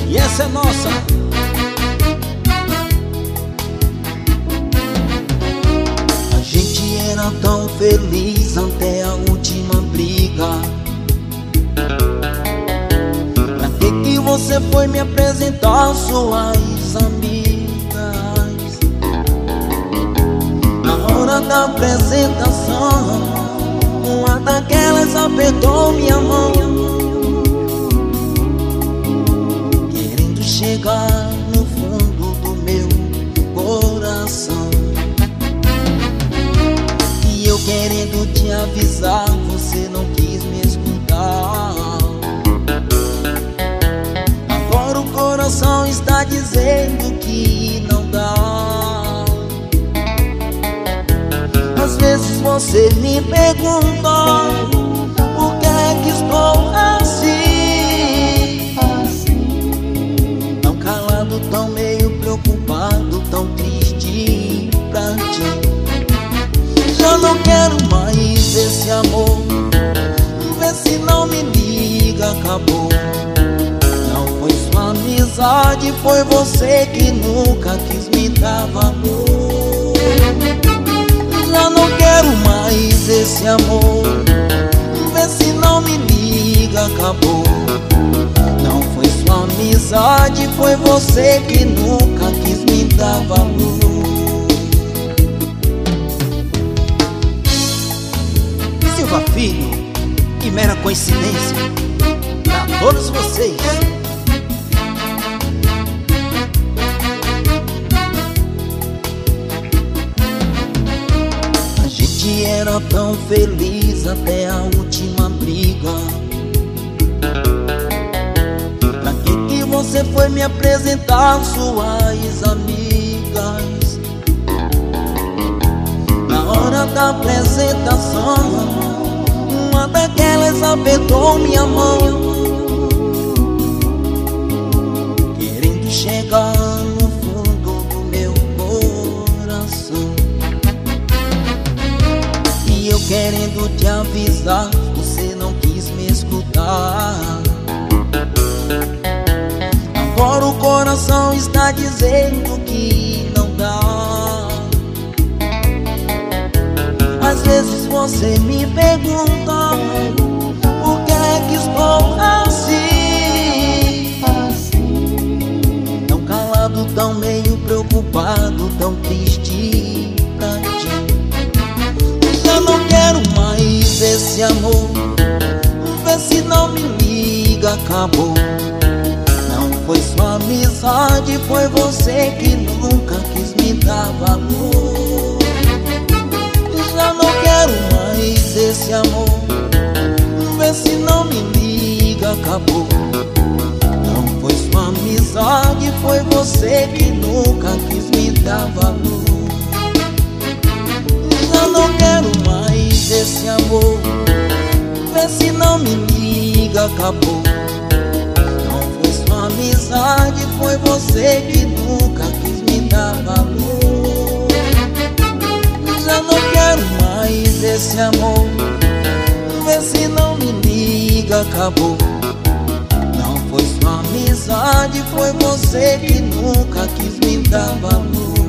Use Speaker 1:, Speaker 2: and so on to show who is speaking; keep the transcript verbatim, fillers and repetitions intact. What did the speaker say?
Speaker 1: E essa é nossa.
Speaker 2: A gente era tão feliz até a última briga. Pra que que você foi me apresentar suas amigas? Na hora da apresentação, uma daquelas apertou minha mão, querendo chegar no fundo do meu coração. E eu querendo te avisar, você não quis me escutar. Agora o coração está dizendo que não dá. Às vezes você me pergunta por que é que estou assim, tão calado, tão meio preocupado, tão triste pra ti. Já não quero mais esse amor, vê se não me liga, acabou. Não foi sua amizade, foi você que nunca quis me dar valor. Já não quero mais esse amor, vê se não me liga, acabou. Não foi sua amizade, foi você que nunca quis me dar valor.
Speaker 1: Silva Filho, que mera coincidência pra todos vocês.
Speaker 2: A gente era tão feliz até a última briga. Pra que que você foi me apresentar suas amigas? Na hora da apresentação, uma daquelas apertou minha mão, querendo chegar no fundo do meu coração. E eu querendo te avisar, você não quis me escutar. Agora o coração está dizendo que não dá. Às vezes você me pergunta por que é que estou assim, tão calado, tão meio preocupado, tão triste pra ti. Já não quero mais esse amor, vê se não me liga, acabou. Não foi sua amizade, foi você que nunca quis me dar valor. Já não quero mais esse amor, vê se não me liga, acabou. Não foi sua amizade, foi você que nunca quis me dar valor. Já não quero mais esse amor, vê se não me liga, acabou. Não foi sua amizade, foi você que nunca quis me dar valor. Já não quero mais esse amor, vê se não me liga, acabou. Não foi sua amizade, foi você que nunca quis me dar valor.